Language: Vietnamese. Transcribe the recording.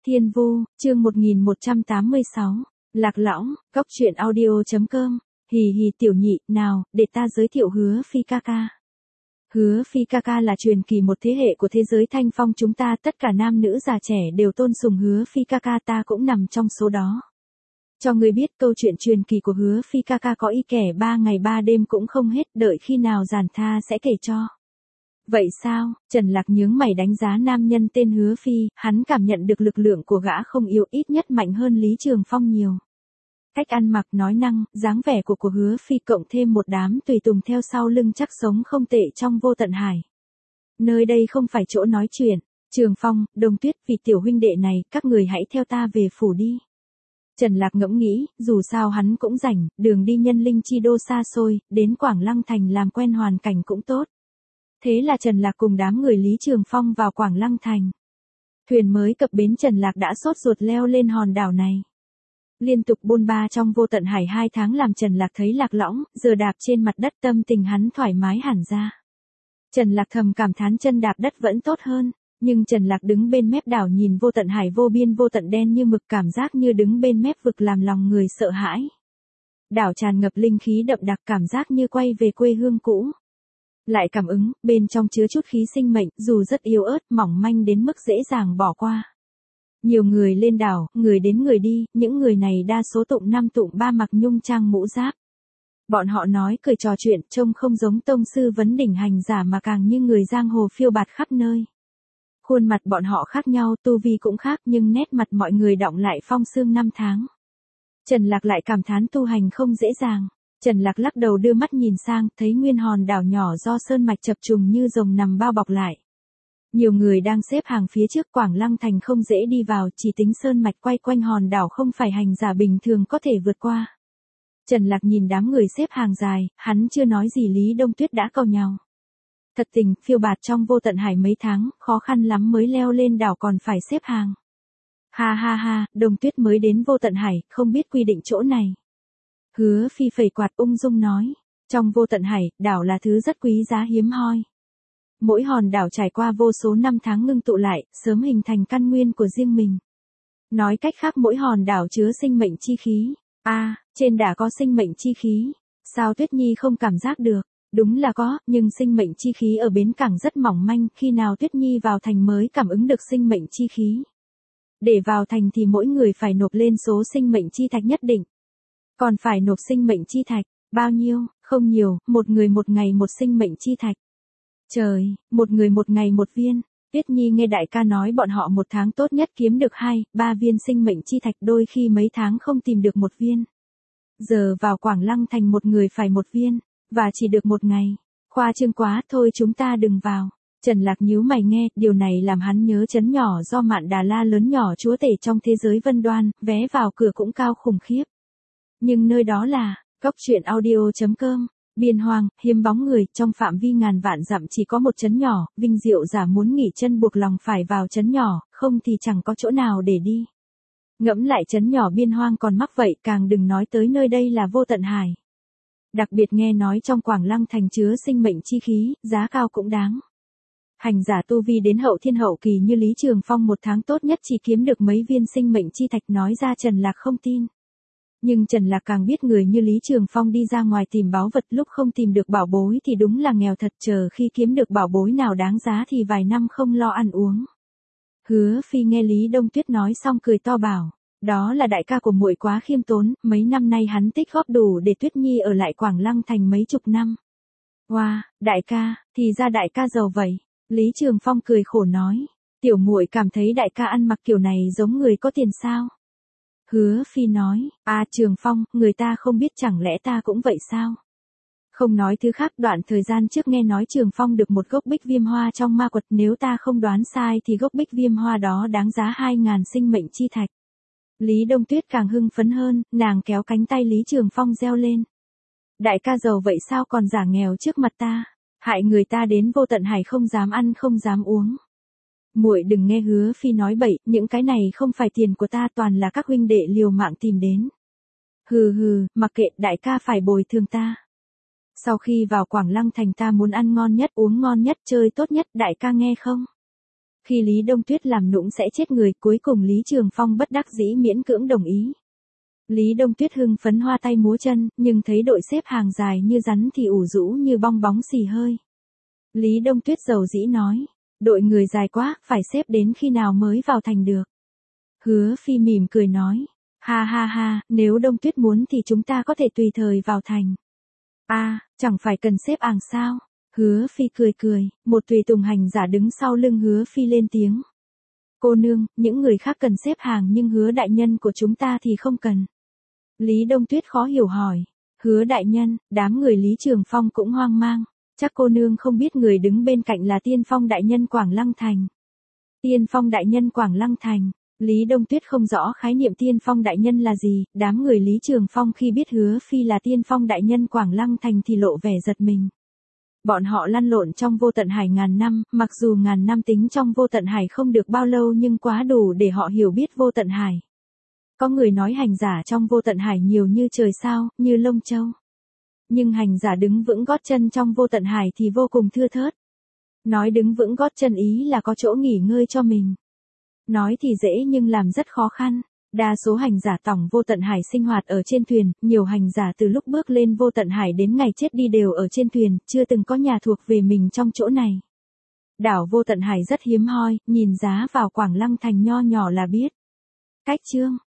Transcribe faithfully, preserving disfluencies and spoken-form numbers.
Thiên Vu, chương một nghìn một trăm tám mươi sáu, Lạc Lõng, Cốc truyện audio chấm com, hì hì tiểu nhị, nào, để ta giới thiệu Hứa Phi ca ca. Hứa Phi ca ca là truyền kỳ một thế hệ của thế giới thanh phong chúng ta, tất cả nam nữ già trẻ đều tôn sùng Hứa Phi ca ca, ta cũng nằm trong số đó. Cho người biết câu chuyện truyền kỳ của Hứa Phi ca ca có y kẻ ba ngày ba đêm cũng không hết, đợi khi nào giản tha sẽ kể cho. Vậy sao? Trần Lạc nhướng mày đánh giá nam nhân tên Hứa Phi, hắn cảm nhận được lực lượng của gã không yếu, ít nhất mạnh hơn Lý Trường Phong nhiều. Cách ăn mặc, nói năng, dáng vẻ của của Hứa Phi cộng thêm một đám tùy tùng theo sau lưng chắc sống không tệ trong Vô Tận Hải. Nơi đây không phải chỗ nói chuyện. Trường Phong, Đông Tuyết, vì tiểu huynh đệ này, các người hãy theo ta về phủ đi. Trần Lạc ngẫm nghĩ, dù sao hắn cũng rảnh, đường đi nhân linh chi đô xa xôi, đến Quảng Lăng Thành làm quen hoàn cảnh cũng tốt. Thế là Trần Lạc cùng đám người Lý Trường Phong vào Quảng Lăng Thành. Thuyền mới cập bến, Trần Lạc đã sốt ruột leo lên hòn đảo này. Liên tục bôn ba trong Vô Tận Hải hai tháng làm Trần Lạc thấy lạc lõng, giờ đạp trên mặt đất tâm tình hắn thoải mái hẳn ra. Trần Lạc thầm cảm thán chân đạp đất vẫn tốt hơn, nhưng Trần Lạc đứng bên mép đảo nhìn Vô Tận Hải vô biên vô tận đen như mực, cảm giác như đứng bên mép vực làm lòng người sợ hãi. Đảo tràn ngập linh khí đậm đặc, cảm giác như quay về quê hương cũ. Lại cảm ứng, bên trong chứa chút khí sinh mệnh, dù rất yếu ớt, mỏng manh đến mức dễ dàng bỏ qua. Nhiều người lên đảo, người đến người đi, những người này đa số tụng năm tụng ba mặc nhung trang mũ giáp. Bọn họ nói cười trò chuyện, trông không giống tông sư vấn đỉnh hành giả mà càng như người giang hồ phiêu bạt khắp nơi. Khuôn mặt bọn họ khác nhau, tu vi cũng khác, nhưng nét mặt mọi người đọng lại phong sương năm tháng. Trần Lạc lại cảm thán tu hành không dễ dàng. Trần Lạc lắc đầu đưa mắt nhìn sang, thấy nguyên hòn đảo nhỏ do sơn mạch chập trùng như rồng nằm bao bọc lại. Nhiều người đang xếp hàng phía trước. Quảng Lăng Thành không dễ đi vào, chỉ tính sơn mạch quay quanh hòn đảo không phải hành giả bình thường có thể vượt qua. Trần Lạc nhìn đám người xếp hàng dài, hắn chưa nói gì Lý Đông Tuyết đã cau nhàu. Thật tình, phiêu bạt trong Vô Tận Hải mấy tháng, khó khăn lắm mới leo lên đảo còn phải xếp hàng. Ha ha ha, Đông Tuyết mới đến Vô Tận Hải, không biết quy định chỗ này. Hứa Phi phẩy quạt ung dung nói, trong Vô Tận Hải, đảo là thứ rất quý giá hiếm hoi. Mỗi hòn đảo trải qua vô số năm tháng ngưng tụ lại, sớm hình thành căn nguyên của riêng mình. Nói cách khác, mỗi hòn đảo chứa sinh mệnh chi khí. A, à, trên đảo có sinh mệnh chi khí. Sao Tuyết Nhi không cảm giác được? Đúng là có, nhưng sinh mệnh chi khí ở bến cảng rất mỏng manh, khi nào Tuyết Nhi vào thành mới cảm ứng được sinh mệnh chi khí. Để vào thành thì mỗi người phải nộp lên số sinh mệnh chi thạch nhất định. Còn phải nộp sinh mệnh chi thạch, bao nhiêu? Không nhiều, một người một ngày một sinh mệnh chi thạch. Trời, một người một ngày một viên. Tuyết Nhi nghe đại ca nói bọn họ một tháng tốt nhất kiếm được hai, ba viên sinh mệnh chi thạch, đôi khi mấy tháng không tìm được một viên. Giờ vào Quảng Lăng Thành một người phải một viên, và chỉ được một ngày. Khoa trương quá, thôi chúng ta đừng vào. Trần Lạc nhíu mày nghe, điều này làm hắn nhớ trấn nhỏ do Mạn Đà La lớn nhỏ chúa tể trong thế giới Vân Đoan, vé vào cửa cũng cao khủng khiếp. Nhưng nơi đó là, Cốc truyện audio chấm com, biên hoang, hiếm bóng người, trong phạm vi ngàn vạn dặm chỉ có một trấn nhỏ, Vinh Diệu giả muốn nghỉ chân buộc lòng phải vào trấn nhỏ, không thì chẳng có chỗ nào để đi. Ngẫm lại trấn nhỏ biên hoang còn mắc vậy, càng đừng nói tới nơi đây là Vô Tận Hải. Đặc biệt nghe nói trong Quảng Lăng Thành chứa sinh mệnh chi khí, giá cao cũng đáng. Hành giả tu vi đến hậu thiên hậu kỳ như Lý Trường Phong một tháng tốt nhất chỉ kiếm được mấy viên sinh mệnh chi thạch, nói ra Trần Lạc không tin. Nhưng Trần Lạc càng biết người như Lý Trường Phong đi ra ngoài tìm báu vật, lúc không tìm được bảo bối thì đúng là nghèo thật, chờ khi kiếm được bảo bối nào đáng giá thì vài năm không lo ăn uống. Hứa Phi nghe Lý Đông Tuyết nói xong cười to bảo, đó là đại ca của muội quá khiêm tốn, mấy năm nay hắn tích góp đủ để Tuyết Nhi ở lại Quảng Lăng Thành mấy chục năm. Wow, đại ca, thì ra đại ca giàu vậy. Lý Trường Phong cười khổ nói, tiểu muội cảm thấy đại ca ăn mặc kiểu này giống người có tiền sao? Hứa Phi nói, à Trường Phong, người ta không biết chẳng lẽ ta cũng vậy sao? Không nói thứ khác, đoạn thời gian trước nghe nói Trường Phong được một gốc bích viêm hoa trong ma quật, nếu ta không đoán sai thì gốc bích viêm hoa đó đáng giá hai ngàn sinh mệnh chi thạch. Lý Đông Tuyết càng hưng phấn hơn, nàng kéo cánh tay Lý Trường Phong reo lên. Đại ca giàu vậy sao còn giả nghèo trước mặt ta, hại người ta đến Vô Tận Hải không dám ăn không dám uống. Muội đừng nghe Hứa Phi nói bậy, những cái này không phải tiền của ta, toàn là các huynh đệ liều mạng tìm đến. Hừ hừ, mặc kệ, đại ca phải bồi thường ta. Sau khi vào Quảng Lăng Thành ta muốn ăn ngon nhất, uống ngon nhất, chơi tốt nhất, đại ca nghe không? Khi Lý Đông Tuyết làm nũng sẽ chết người, cuối cùng Lý Trường Phong bất đắc dĩ miễn cưỡng đồng ý. Lý Đông Tuyết hưng phấn hoa tay múa chân, nhưng thấy đội xếp hàng dài như rắn thì ủ rũ như bong bóng xì hơi. Lý Đông Tuyết dầu dĩ nói, đội người dài quá, phải xếp đến khi nào mới vào thành được. Hứa Phi mỉm cười nói, ha ha ha, nếu Đông Tuyết muốn thì chúng ta có thể tùy thời vào thành. A, à, chẳng phải cần xếp hàng sao? Hứa Phi cười cười, một tùy tùng hành giả đứng sau lưng Hứa Phi lên tiếng. Cô nương, những người khác cần xếp hàng nhưng Hứa đại nhân của chúng ta thì không cần. Lý Đông Tuyết khó hiểu hỏi, Hứa đại nhân, đám người Lý Trường Phong cũng hoang mang, chắc cô nương không biết người đứng bên cạnh là Tiên Phong đại nhân Quảng Lăng Thành. Tiên Phong đại nhân Quảng Lăng Thành, Lý Đông Tuyết không rõ khái niệm Tiên Phong đại nhân là gì, đám người Lý Trường Phong khi biết Hứa Phi là Tiên Phong đại nhân Quảng Lăng Thành thì lộ vẻ giật mình. Bọn họ lăn lộn trong vô tận hải ngàn năm, mặc dù ngàn năm tính trong vô tận hải không được bao lâu nhưng quá đủ để họ hiểu biết vô tận hải. Có người nói hành giả trong vô tận hải nhiều như trời sao, như lông châu. Nhưng hành giả đứng vững gót chân trong vô tận hải thì vô cùng thưa thớt. Nói đứng vững gót chân ý là có chỗ nghỉ ngơi cho mình. Nói thì dễ nhưng làm rất khó khăn. Đa số hành giả tổng vô tận hải sinh hoạt ở trên thuyền, nhiều hành giả từ lúc bước lên vô tận hải đến ngày chết đi đều ở trên thuyền, chưa từng có nhà thuộc về mình trong chỗ này. Đảo vô tận hải rất hiếm hoi, nhìn giá vào Quảng Lăng Thành nho nhỏ là biết. Cách chương